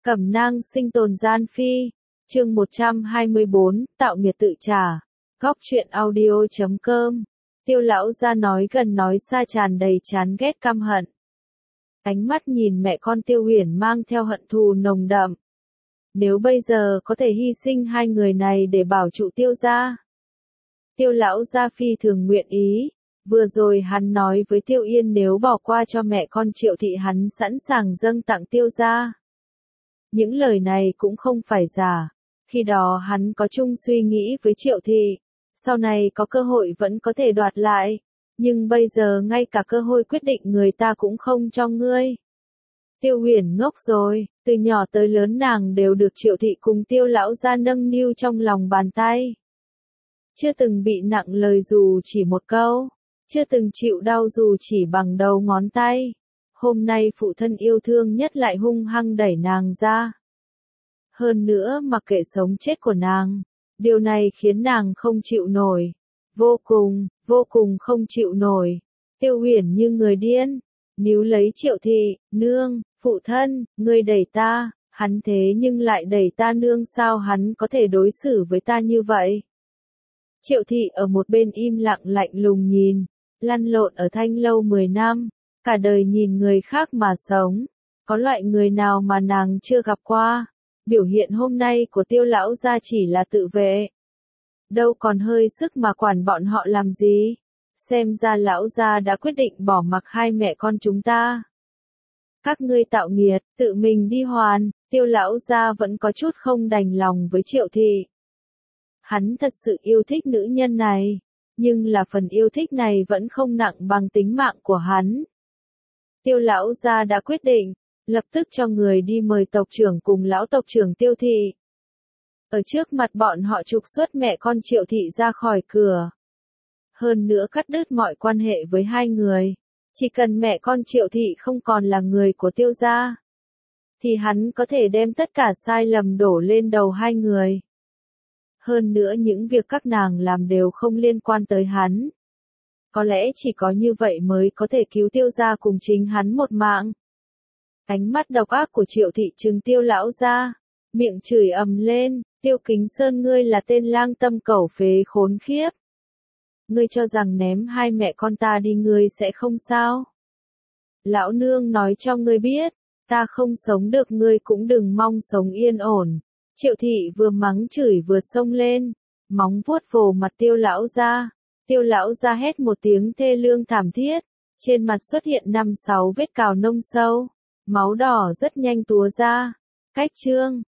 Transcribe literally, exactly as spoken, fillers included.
Cẩm nang sinh tồn gian phi. Chương một trăm hai mươi bốn, tạo nghiệp tự trả. Góc truyện audio chấm com. Tiêu lão gia nói gần nói xa tràn đầy chán ghét căm hận. Ánh mắt nhìn mẹ con Tiêu Uyển mang theo hận thù nồng đậm. Nếu bây giờ có thể hy sinh hai người này để bảo trụ Tiêu gia. Tiêu lão gia phi thường nguyện ý. Vừa rồi hắn nói với Tiêu Yên nếu bỏ qua cho mẹ con Triệu thị hắn sẵn sàng dâng tặng Tiêu gia. Những lời này cũng không phải giả. Khi đó hắn có chung suy nghĩ với Triệu thị. Sau này có cơ hội vẫn có thể đoạt lại. Nhưng bây giờ ngay cả cơ hội quyết định người ta cũng không cho ngươi. Tiêu Uyển ngốc rồi, từ nhỏ tới lớn nàng đều được Triệu thị cùng Tiêu lão gia nâng niu trong lòng bàn tay. Chưa từng bị nặng lời dù chỉ một câu, chưa từng chịu đau dù chỉ bằng đầu ngón tay. Hôm nay phụ thân yêu thương nhất lại hung hăng đẩy nàng ra. Hơn nữa mặc kệ sống chết của nàng, điều này khiến nàng không chịu nổi. Vô cùng, vô cùng không chịu nổi. Tiêu Uyển như người điên, níu lấy Triệu thị, nương, phụ thân, ngươi đẩy ta, hắn thế nhưng lại đẩy ta nương sao hắn có thể đối xử với ta như vậy. Triệu thị ở một bên im lặng lạnh lùng nhìn, lăn lộn ở Thanh Lâu mười năm, cả đời nhìn người khác mà sống, có loại người nào mà nàng chưa gặp qua. Biểu hiện hôm nay của Tiêu lão gia chỉ là tự vệ. Đâu còn hơi sức mà quản bọn họ làm gì. Xem ra lão gia đã quyết định bỏ mặc hai mẹ con chúng ta. Các ngươi tạo nghiệt, tự mình đi hoàn. Tiêu lão gia vẫn có chút không đành lòng với Triệu thị. Hắn thật sự yêu thích nữ nhân này. Nhưng là phần yêu thích này vẫn không nặng bằng tính mạng của hắn. Tiêu lão gia đã quyết định. Lập tức cho người đi mời tộc trưởng cùng lão tộc trưởng Tiêu thị. Ở trước mặt bọn họ trục xuất mẹ con Triệu thị ra khỏi cửa. Hơn nữa cắt đứt mọi quan hệ với hai người. Chỉ cần mẹ con Triệu thị không còn là người của Tiêu gia, thì hắn có thể đem tất cả sai lầm đổ lên đầu hai người. Hơn nữa những việc các nàng làm đều không liên quan tới hắn. Có lẽ chỉ có như vậy mới có thể cứu Tiêu gia cùng chính hắn một mạng. Ánh mắt độc ác của Triệu thị trừng Tiêu lão gia, miệng chửi ầm lên, Tiêu Kính Sơn ngươi là tên lang tâm cẩu phế khốn khiếp. Ngươi cho rằng ném hai mẹ con ta đi ngươi sẽ không sao? Lão nương nói cho ngươi biết, ta không sống được ngươi cũng đừng mong sống yên ổn. Triệu thị vừa mắng chửi vừa xông lên, móng vuốt vồ mặt Tiêu lão gia. Tiêu lão gia hét một tiếng thê lương thảm thiết, trên mặt xuất hiện năm sáu vết cào nông sâu. Máu đỏ rất nhanh túa ra. Cách chương